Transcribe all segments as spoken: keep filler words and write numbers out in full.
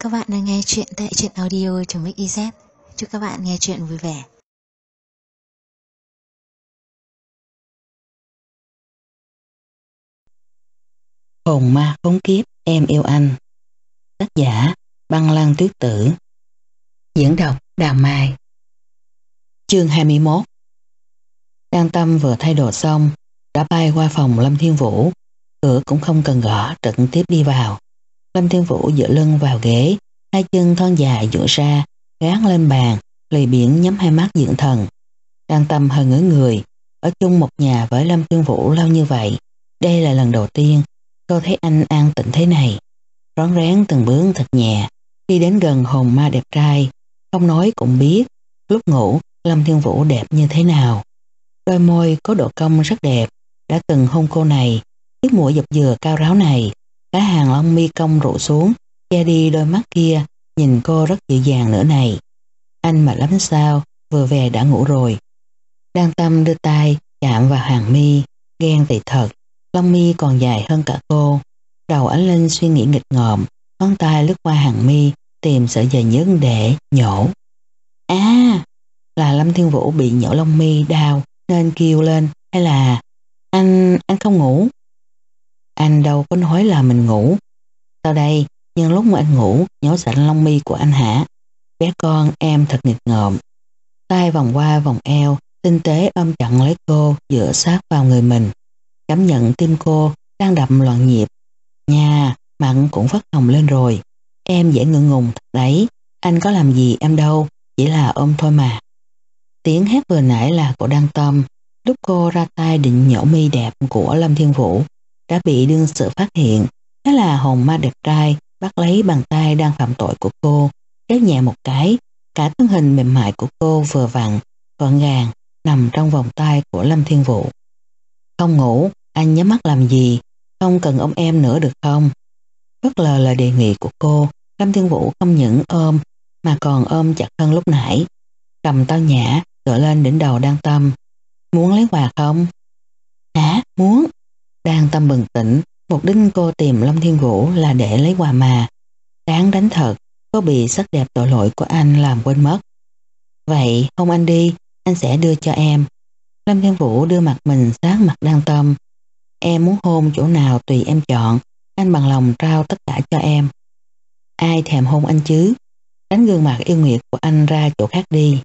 Các bạn đang nghe chuyện tại truyện audio.mix.iz. Chúc các bạn nghe chuyện vui vẻ. Hồn ma khốn kiếp em yêu anh. Tác giả Băng Lăng Tuyết Tử. Diễn đọc Đào Mai. Chương hai mươi mốt. Đan Tâm vừa thay đồ xong đã bay qua phòng Lâm Thiên Vũ. Cửa cũng không cần gõ, trực tiếp đi vào. Lâm Thiên Vũ dựa lưng vào ghế, hai chân thon dài duỗi ra, gác lên bàn, lười biếng nhắm hai mắt dưỡng thần. Đan Tâm hơi ngớ người, ở chung một nhà với Lâm Thiên Vũ lâu như vậy, đây là lần đầu tiên cô thấy anh an tĩnh thế này. Rón rén từng bước thật nhẹ, đi đến gần hồn ma đẹp trai, không nói cũng biết, lúc ngủ Lâm Thiên Vũ đẹp như thế nào. Đôi môi có độ cong rất đẹp, đã từng hôn cô này, chiếc mũi dọc dừa cao ráo này, cái hàng lông mi cong rủ xuống, che đi đôi mắt kia, nhìn cô rất dịu dàng nữa này. Anh mệt lắm sao, vừa về đã ngủ rồi. Đan Tâm đưa tay chạm vào hàng mi, ghen tị thật, lông mi còn dài hơn cả cô. Đầu ánh lên suy nghĩ nghịch ngợm, ngón tay lướt qua hàng mi, tìm sợi dây nhớt để nhổ. À, là Lâm Thiên Vũ bị nhổ lông mi đau nên kêu lên, hay là anh, anh không ngủ? Anh đâu có nói là mình ngủ. Sau đây, nhân lúc mà anh ngủ, nhổ sạch lông mi của anh hả? Bé con em thật nghịch ngợm. Tay vòng qua vòng eo, tinh tế ôm chặt lấy cô, dựa sát vào người mình. Cảm nhận tim cô đang đập loạn nhịp. Nha, mặn cũng phát hồng lên rồi. Em dễ ngượng ngùng thật đấy. Anh có làm gì em đâu, chỉ là ôm thôi mà. Tiếng hét vừa nãy là của Đan Tâm. Lúc cô ra tay định nhổ mi đẹp của Lâm Thiên Vũ, đã bị đương sự phát hiện. Thế là hồn ma đẹp trai bắt lấy bàn tay đang phạm tội của cô, kéo nhẹ một cái, cả thân hình mềm mại của cô vừa vặn, gọn gàng nằm trong vòng tay của Lâm Thiên Vũ. Không ngủ, anh nhắm mắt làm gì? Không cần ôm em nữa được không? Bất ngờ lời đề nghị của cô, Lâm Thiên Vũ không những ôm mà còn ôm chặt hơn lúc nãy, cầm tao nhã tựa lên đỉnh đầu Đan Tâm. Muốn lấy quà không? Hả? Muốn. Đan Tâm bừng tỉnh, mục đích cô tìm Lâm Thiên Vũ là để lấy quà mà. Đáng đánh thật, cô bị sắc đẹp tội lỗi của anh làm quên mất. Vậy hôn anh đi, anh sẽ đưa cho em. Lâm Thiên Vũ đưa mặt mình sát mặt Đan Tâm. Em muốn hôn chỗ nào tùy em chọn, anh bằng lòng trao tất cả cho em. Ai thèm hôn anh chứ? Đánh gương mặt yêu nghiệt của anh ra chỗ khác đi.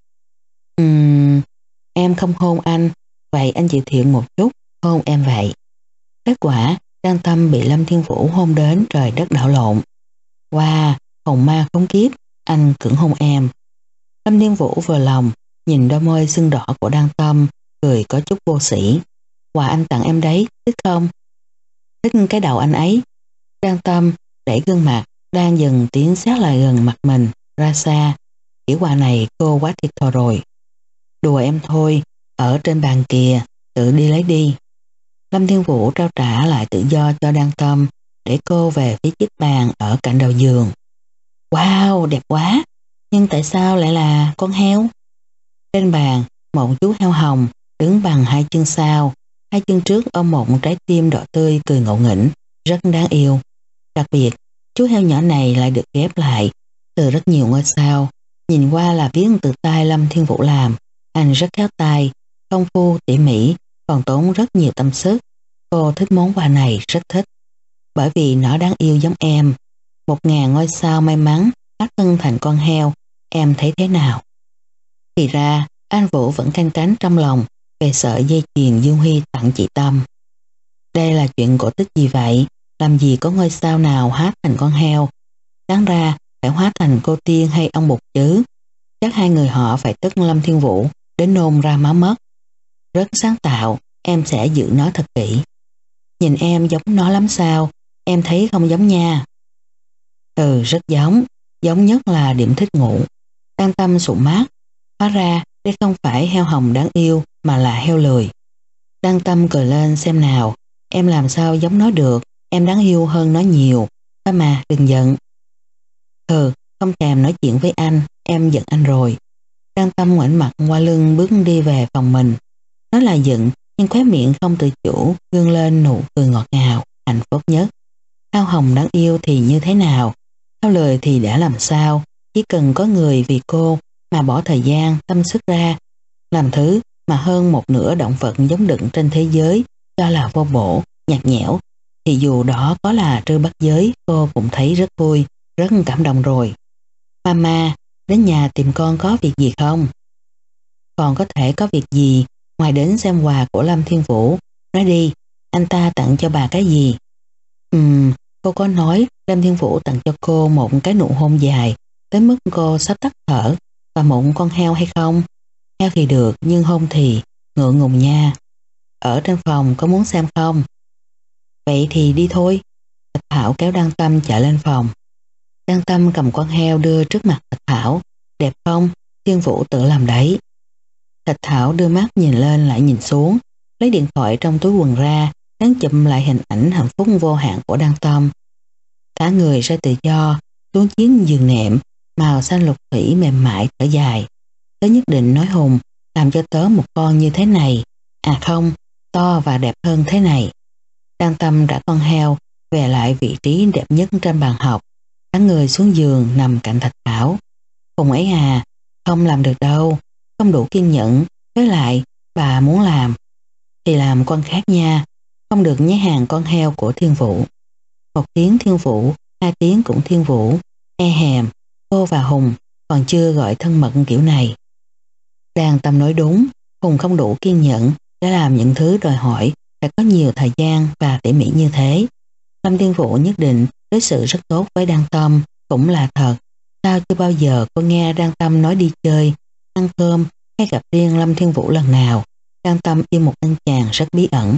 Ừm, em không hôn anh, vậy anh chịu thiện một chút, hôn em vậy. Kết quả, Đan Tâm bị Lâm Thiên Vũ hôn đến trời đất đảo lộn. Wow, hồn ma khốn kiếp, anh cưỡng hôn em. Lâm Thiên Vũ vừa lòng, nhìn đôi môi sưng đỏ của Đan Tâm, cười có chút vô sĩ. Quà anh tặng em đấy, thích không? Thích cái đầu anh ấy. Đan Tâm đẩy gương mặt đang dần tiến sát lại gần mặt mình ra xa. Kiểu quà này cô quá thiệt thòi rồi. Đùa em thôi, ở trên bàn kìa, tự đi lấy đi. Lâm Thiên Vũ trao trả lại tự do cho Đan Tâm, để cô về phía chiếc bàn ở cạnh đầu giường. Wow, đẹp quá, nhưng tại sao lại là con heo? Trên bàn, một chú heo hồng đứng bằng hai chân sau, hai chân trước ôm một trái tim đỏ tươi cười ngộ nghĩnh, rất đáng yêu. Đặc biệt, chú heo nhỏ này lại được ghép lại từ rất nhiều ngôi sao, nhìn qua là viết từ tay Lâm Thiên Vũ làm. Anh rất khéo tay, công phu tỉ mỉ, còn tốn rất nhiều tâm sức. Cô thích món quà này, rất thích. Bởi vì nó đáng yêu giống em. Một ngàn ngôi sao may mắn hóa thân thành con heo, em thấy thế nào? Thì ra, anh Vũ vẫn canh cánh trong lòng về sợi dây chuyền Dương Huy tặng chị Tâm. Đây là chuyện cổ tích gì vậy? Làm gì có ngôi sao nào hóa thành con heo? Đáng ra phải hóa thành cô tiên hay ông Bụt chứ. Chắc hai người họ phải tức Lâm Thiên Vũ đến nôn ra máu mất. Rất sáng tạo, em sẽ giữ nó thật kỹ. Nhìn em giống nó lắm sao? Em thấy không giống nha. Ừ, rất giống. Giống nhất là điểm thích ngủ. Đan Tâm sụn mát. Hóa ra đây không phải heo hồng đáng yêu mà là heo lười. Đan Tâm cười lên xem nào. Em làm sao giống nó được? Em đáng yêu hơn nó nhiều. Thôi mà, đừng giận. Ừ, không thèm nói chuyện với anh. Em giận anh rồi. Đan Tâm ngoảnh mặt qua lưng bước đi về phòng mình. Nó là giận, nhưng khóe miệng không tự chủ gương lên nụ cười ngọt ngào, hạnh phúc nhất. Hao hồng đáng yêu thì như thế nào? Theo lời thì đã làm sao, chỉ cần có người vì cô mà bỏ thời gian, tâm sức ra, làm thứ mà hơn một nửa động vật giống đựng trên thế giới cho là vô bổ, nhạt nhẽo, thì dù đó có là trư bắt giới, cô cũng thấy rất vui, rất cảm động rồi. Mama, đến nhà tìm con có việc gì không? Còn có thể có việc gì ngoài đến xem quà của Lâm Thiên Vũ. Nói đi, anh ta tặng cho bà cái gì? Ừm, cô có nói Lâm Thiên Vũ tặng cho cô một cái nụ hôn dài tới mức cô sắp tắt thở và một con heo hay không? Heo thì được, nhưng hôn thì ngượng ngùng nha. Ở trên phòng có muốn xem không? Vậy thì đi thôi. Thạch Thảo kéo Đăng Tâm chạy lên phòng. Đăng Tâm cầm con heo đưa trước mặt Thạch Thảo. Đẹp không? Thiên Vũ tự làm đấy. Thạch Thảo đưa mắt nhìn lên lại nhìn xuống, lấy điện thoại trong túi quần ra, gắn chụm lại hình ảnh hạnh phúc vô hạn của Đăng Tâm. Thả người ra tự do, xuống chiếc giường nệm màu xanh lục thủy mềm mại thở dài. Tớ nhất định nói Hùng làm cho tớ một con như thế này, à không, to và đẹp hơn thế này. Đăng Tâm đã con heo về lại vị trí đẹp nhất trên bàn học, thả người xuống giường nằm cạnh Thạch Thảo. Hùng ấy à, không làm được đâu, không đủ kiên nhẫn, với lại bà muốn làm thì làm con khác nha, không được nhái hàng con heo của Thiên Vũ. Một tiếng Thiên Vũ, hai tiếng cũng Thiên Vũ, e hèm, cô và Hùng còn chưa gọi thân mật kiểu này. Đàn Tâm nói đúng, Hùng không đủ kiên nhẫn để làm những thứ đòi hỏi phải có nhiều thời gian và tỉ mỉ như thế. Lâm Thiên Vũ nhất định đối xử rất tốt với Đăng Tâm, cũng là thật. Sao chưa bao giờ cô nghe Đăng Tâm nói đi chơi, ăn cơm hay gặp riêng Lâm Thiên Vũ lần nào. Đăng Tâm yêu một anh chàng rất bí ẩn.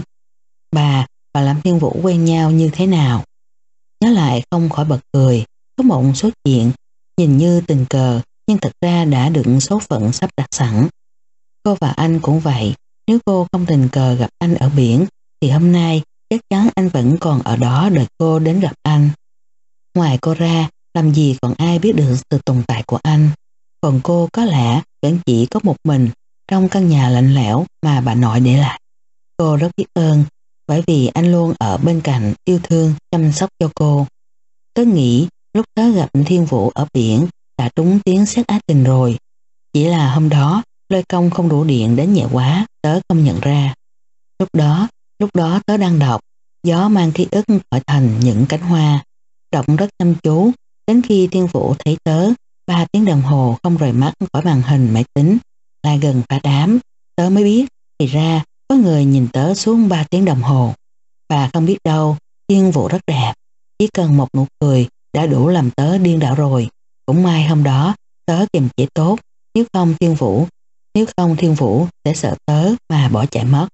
Bà và Lâm Thiên Vũ quen nhau như thế nào? Nhớ lại không khỏi bật cười. Có một số chuyện nhìn như tình cờ nhưng thật ra đã được số phận sắp đặt sẵn. Cô và anh cũng vậy. Nếu cô không tình cờ gặp anh ở biển thì hôm nay chắc chắn anh vẫn còn ở đó đợi cô đến gặp anh. Ngoài cô ra, làm gì còn ai biết được sự tồn tại của anh. Còn cô có lẽ vẫn chỉ có một mình trong căn nhà lạnh lẽo mà bà nội để lại. Cô rất biết ơn bởi vì anh luôn ở bên cạnh yêu thương, chăm sóc cho cô. Tớ nghĩ lúc tớ gặp Thiên Vũ ở biển đã trúng tiếng sét ái tình rồi. Chỉ là hôm đó lôi công không đủ điện đến nhẹ quá, tớ không nhận ra. Lúc đó, lúc đó tớ đang đọc Gió mang ký ức khỏi thành những cánh hoa. Đọc rất chăm chú, đến khi Thiên Vũ thấy tớ ba tiếng đồng hồ không rời mắt khỏi màn hình máy tính, là gần phá đám, tớ mới biết thì ra có người nhìn tớ xuống ba tiếng đồng hồ. Và không biết đâu, Thiên Vũ rất đẹp, chỉ cần một nụ cười đã đủ làm tớ điên đảo rồi. Cũng may hôm đó tớ kiềm chế tốt, nếu không Thiên Vũ nếu không Thiên Vũ sẽ sợ tớ mà bỏ chạy mất.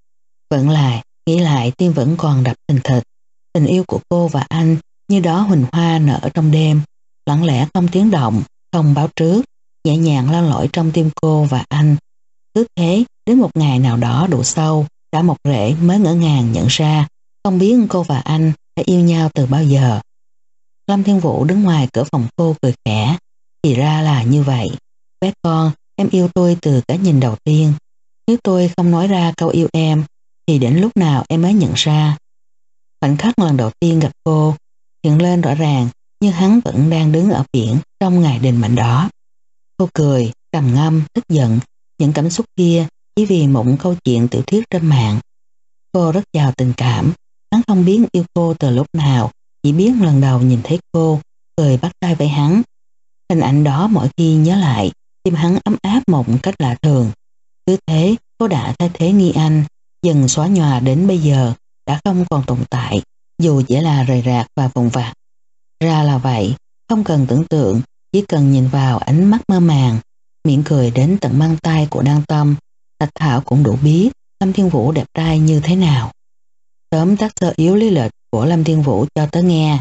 Vẫn lại, nghĩ lại tim vẫn còn đập thình thịch. Tình yêu của cô và anh như đó huỳnh hoa nở trong đêm, lặng lẽ không tiếng động, không báo trước, nhẹ nhàng len lỏi trong tim cô và anh. Cứ thế đến một ngày nào đó đủ sâu, đã một rễ mới ngỡ ngàng nhận ra không biết cô và anh đã yêu nhau từ bao giờ. Lâm Thiên Vũ đứng ngoài cửa phòng cô cười khẽ. Thì ra là như vậy. Bé con, em yêu tôi từ cái nhìn đầu tiên. Nếu tôi không nói ra câu yêu em thì đến lúc nào em mới nhận ra. Khoảnh khắc lần đầu tiên gặp cô hiện lên rõ ràng như hắn vẫn đang đứng ở biển trong ngày đình mạnh đó. Cô cười, trầm ngâm, tức giận. Những cảm xúc kia chỉ vì một câu chuyện tiểu thuyết trên mạng. Cô rất giàu tình cảm. Hắn không biết yêu cô từ lúc nào, chỉ biết lần đầu nhìn thấy cô cười bắt tay với hắn. Hình ảnh đó mỗi khi nhớ lại tim hắn ấm áp một cách lạ thường. Cứ thế cô đã thay thế nghi anh, dần xóa nhòa đến bây giờ đã không còn tồn tại, dù chỉ là rời rạc và vùng vặt. Ra là vậy, không cần tưởng tượng, chỉ cần nhìn vào ánh mắt mơ màng, miệng cười đến tận mang tay của Đăng Tâm, Thạch Thảo cũng đủ biết Lâm Thiên Vũ đẹp trai như thế nào. Tóm tắt sơ yếu lý lịch của Lâm Thiên Vũ cho tớ nghe.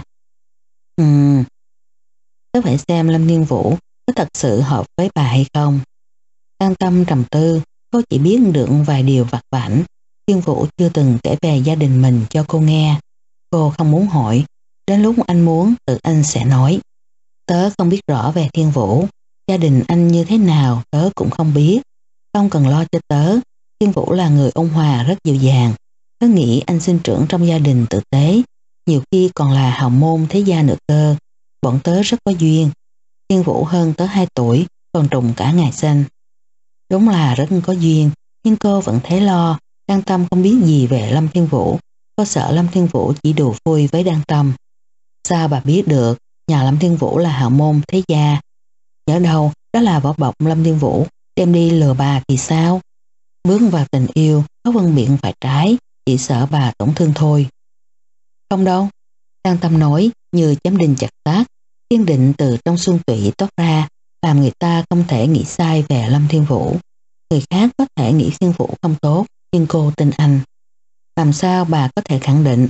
Ừm, tớ phải xem Lâm Thiên Vũ có thật sự hợp với bà hay không. Đăng Tâm trầm tư, cô chỉ biết được vài điều vặt vãnh. Thiên Vũ chưa từng kể về gia đình mình cho cô nghe. Cô không muốn hỏi, đến lúc anh muốn tự anh sẽ nói. Tớ không biết rõ về Thiên Vũ, gia đình anh như thế nào tớ cũng không biết. Không cần lo cho tớ, Thiên Vũ là người ôn hòa rất dịu dàng. Tớ nghĩ anh sinh trưởng trong gia đình tử tế, nhiều khi còn là hào môn thế gia nữa cơ. bọn tớ rất có duyên. Thiên Vũ hơn tớ hai tuổi, còn trùng cả ngày sinh. Đúng là rất có duyên, nhưng cô vẫn thấy lo. Đan Tâm không biết gì về Lâm Thiên Vũ. Cô sợ Lâm Thiên Vũ chỉ đùa vui với Đan Tâm. Sao bà biết được nhà Lâm Thiên Vũ là hào môn thế gia? Nhớ đâu đó là vỏ bọc Lâm Thiên Vũ đem đi lừa bà thì sao? Bước vào tình yêu có phân biện phải trái, chỉ sợ bà tổn thương thôi. Không đâu, Đan Tâm nói như chém đinh chặt sắt, kiên định từ trong xương tủy toát ra, làm người ta không thể nghĩ sai về Lâm Thiên Vũ. Người khác có thể nghĩ Thiên Vũ không tốt, nhưng cô tin anh. Làm sao bà có thể khẳng định?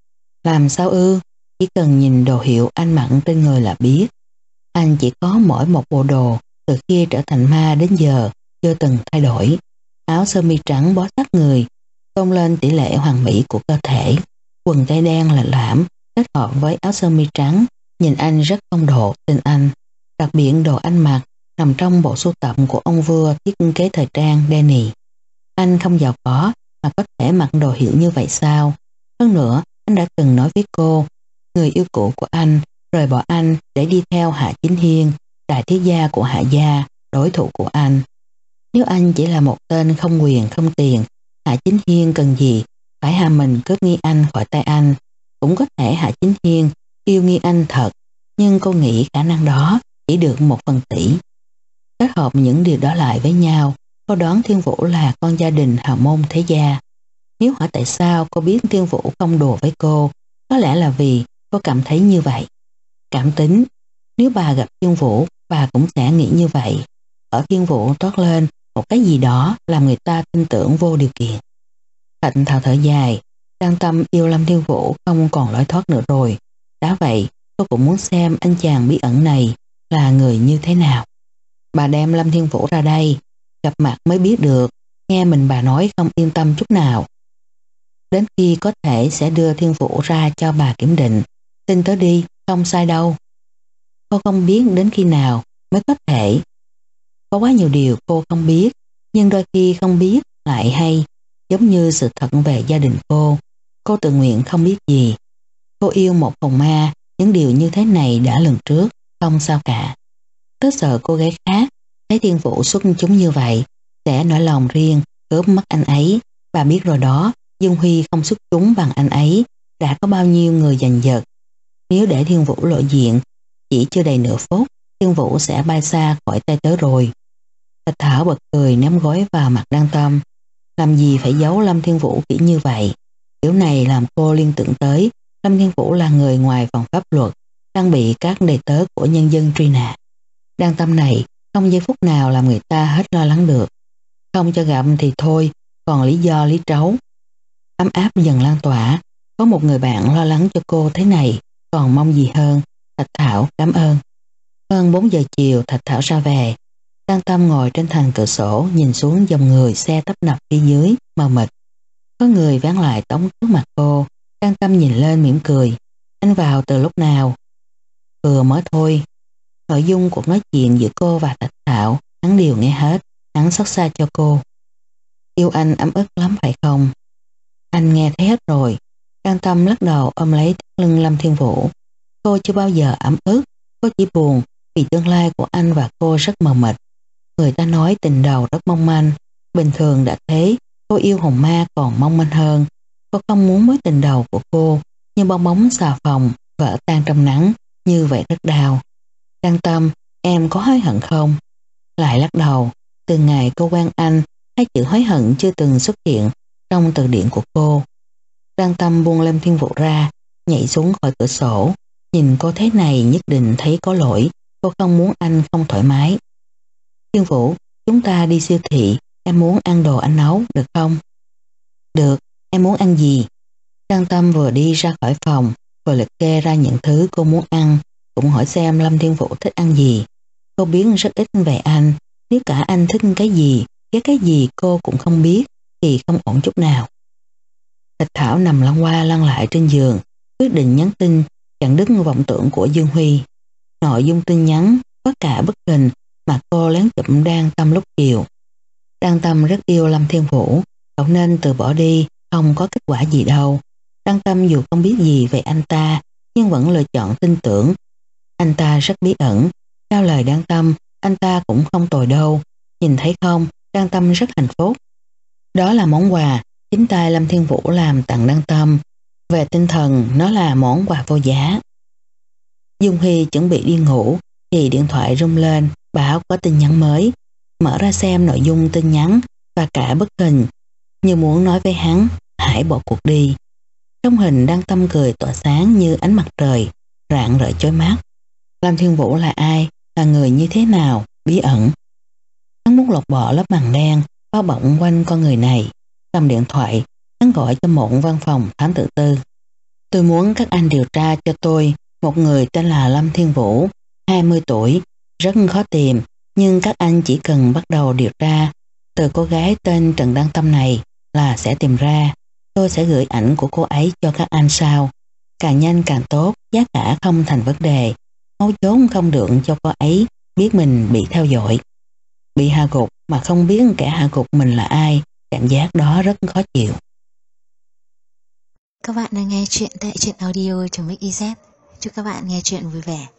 Làm sao ư? Chỉ cần nhìn đồ hiệu anh mặc trên người là biết. Anh chỉ có mỗi một bộ đồ, từ khi trở thành ma đến giờ chưa từng thay đổi. Áo sơ mi trắng bó sát người, tôn lên tỷ lệ hoàn mỹ của cơ thể. Quần tây đen lạnh lãm kết hợp với áo sơ mi trắng, nhìn anh rất phong độ, tin anh. Đặc biệt đồ anh mặc nằm trong bộ sưu tập của ông vua thiết kế thời trang Danny. Anh không giàu có mà có thể mặc đồ hiệu như vậy sao? Hơn nữa, anh đã từng nói với cô, người yêu cũ của anh rời bỏ anh để đi theo Hạ Chính Hiên, đại thiếu gia của Hạ gia, đối thủ của anh. Nếu anh chỉ là một tên không quyền không tiền, Hạ Chính Hiên cần gì phải hà mình cướp nghi anh khỏi tay anh. Cũng có thể Hạ Chính Hiên yêu nghi anh thật, nhưng cô nghĩ khả năng đó chỉ được một phần tỷ. Kết hợp những điều đó lại với nhau, cô đoán Thiên Vũ là con gia đình hào môn thế gia. Nếu hỏi tại sao cô biết Thiên Vũ không đùa với cô, có lẽ là vì cô cảm thấy như vậy. Cảm tính, nếu bà gặp Thiên Vũ, bà cũng sẽ nghĩ như vậy. Ở Thiên Vũ toát lên một cái gì đó làm người ta tin tưởng vô điều kiện. Thạch Thảo thở dài, Đan Tâm yêu Lâm Thiên Vũ không còn lối thoát nữa rồi. Đã vậy, tôi cũng muốn xem anh chàng bí ẩn này là người như thế nào. Bà đem Lâm Thiên Vũ ra đây, gặp mặt mới biết được, nghe mình bà nói không yên tâm chút nào. Đến khi có thể sẽ đưa Thiên Vũ ra cho bà kiểm định, tin tớ đi, không sai đâu. Cô không biết đến khi nào mới có thể. Có quá nhiều điều cô không biết, nhưng đôi khi không biết lại hay, giống như sự thật về gia đình cô. Cô tự nguyện không biết gì. Cô yêu một hồn ma, những điều như thế này đã lần trước, không sao cả. Tớ sợ cô gái khác thấy Thiên Vũ xuất chúng như vậy sẽ nổi lòng riêng cướp mất anh ấy. Bà biết rồi đó, Dương Huy không xuất chúng bằng anh ấy, đã có bao nhiêu người giành giật. Nếu để Thiên Vũ lộ diện, chỉ chưa đầy nửa phút, Thiên Vũ sẽ bay xa khỏi tay tớ rồi. Thạch Thảo bật cười ném gói vào mặt Đan Tâm. Làm gì phải giấu Lâm Thiên Vũ kỹ như vậy? Điều này làm cô liên tưởng tới Lâm Thiên Vũ là người ngoài vòng pháp luật, đang bị các đầy tớ của nhân dân truy nã. Đan Tâm này không giây phút nào làm người ta hết lo lắng được. Không cho gặp thì thôi, còn lý do lý trấu. Ấm áp dần lan tỏa, có một người bạn lo lắng cho cô thế này, còn mong gì hơn. Thạch Thảo cảm ơn. Hơn bốn giờ chiều Thạch Thảo ra về. Đan Tâm ngồi trên thành cửa sổ nhìn xuống dòng người xe tấp nập phía dưới, mờ mịt. Có người ván lại tống trước mặt cô. Đan Tâm nhìn lên mỉm cười. Anh vào từ lúc nào? Vừa mới thôi. Nội dung cuộc nói chuyện giữa cô và Thạch Thảo hắn đều nghe hết. Hắn xót xa cho cô. Yêu anh ấm ức lắm phải không? Anh nghe thấy hết rồi. Đan Tâm lắc đầu ôm lấy thắt lưng Lâm Thiên Vũ. Cô chưa bao giờ ấm ức. Cô chỉ buồn vì tương lai của anh và cô rất mờ mịt. Người ta nói tình đầu rất mong manh. Bình thường đã thế, cô yêu hồn ma còn mong manh hơn. Cô không muốn mối tình đầu của cô như bong bóng xà phòng vỡ tan trong nắng, như vậy rất đau. Đan Tâm, em có hối hận không? Lại lắc đầu. Từ ngày cô quen anh, hai chữ hối hận chưa từng xuất hiện trong từ điển của cô. Đan Tâm buông Lâm Thiên Vũ ra, nhảy xuống khỏi cửa sổ. Nhìn cô thế này nhất định thấy có lỗi. Cô không muốn anh không thoải mái. Thiên Vũ, chúng ta đi siêu thị. Em muốn ăn đồ anh nấu, được không? Được, em muốn ăn gì? Đan Tâm vừa đi ra khỏi phòng, vừa liệt kê ra những thứ cô muốn ăn, cũng hỏi xem Lâm Thiên Vũ thích ăn gì. Cô biết rất ít về anh. Nếu cả anh thích cái gì, ghét cái gì cô cũng không biết, thì không ổn chút nào. Thạch Thảo nằm lăn qua lăn lại trên giường, quyết định nhắn tin chặn đứt vọng tưởng của Dương Huy. Nội dung tin nhắn có cả bức hình mà cô lén chụp Đan Tâm lúc chiều. Đan Tâm rất yêu Lâm Thiên Vũ, cậu nên từ bỏ đi, không có kết quả gì đâu. Đan Tâm dù không biết gì về anh ta, nhưng vẫn lựa chọn tin tưởng. anh ta rất bí ẩn. Theo lời Đan Tâm, anh ta cũng không tồi đâu. Nhìn thấy không, Đan Tâm rất hạnh phúc. Đó là món quà chính tay Lâm Thiên Vũ làm tặng Đan Tâm. Về tinh thần, nó là món quà vô giá. Dung Hy chuẩn bị đi ngủ thì điện thoại rung lên báo có tin nhắn mới. Mở ra xem nội dung tin nhắn và cả bức hình, như muốn nói với hắn hãy bỏ cuộc đi. Trong hình Đan Tâm cười tỏa sáng như ánh mặt trời, rạng rỡ chói mắt. Lâm Thiên Vũ là ai, là người như thế nào, bí ẩn. Hắn muốn lột bỏ lớp màng đen bao bọc quanh con người này. Cầm điện thoại, hắn gọi cho một văn phòng thám tử tư. Tôi muốn các anh điều tra cho tôi một người tên là Lâm Thiên Vũ, hai mươi tuổi, rất khó tìm, nhưng các anh chỉ cần bắt đầu điều tra từ cô gái tên Trần Đăng Tâm này là sẽ tìm ra. Tôi sẽ gửi ảnh của cô ấy cho các anh sau. Càng nhanh càng tốt, giá cả không thành vấn đề. Mấu chốt không được cho cô ấy biết mình bị theo dõi. Bị hạ gục mà không biết kẻ hạ gục mình là ai, cảm giác đó rất khó chịu. Các bạn đang nghe chuyện tại truyện audio.mixyz. Chúc các bạn nghe chuyện vui vẻ.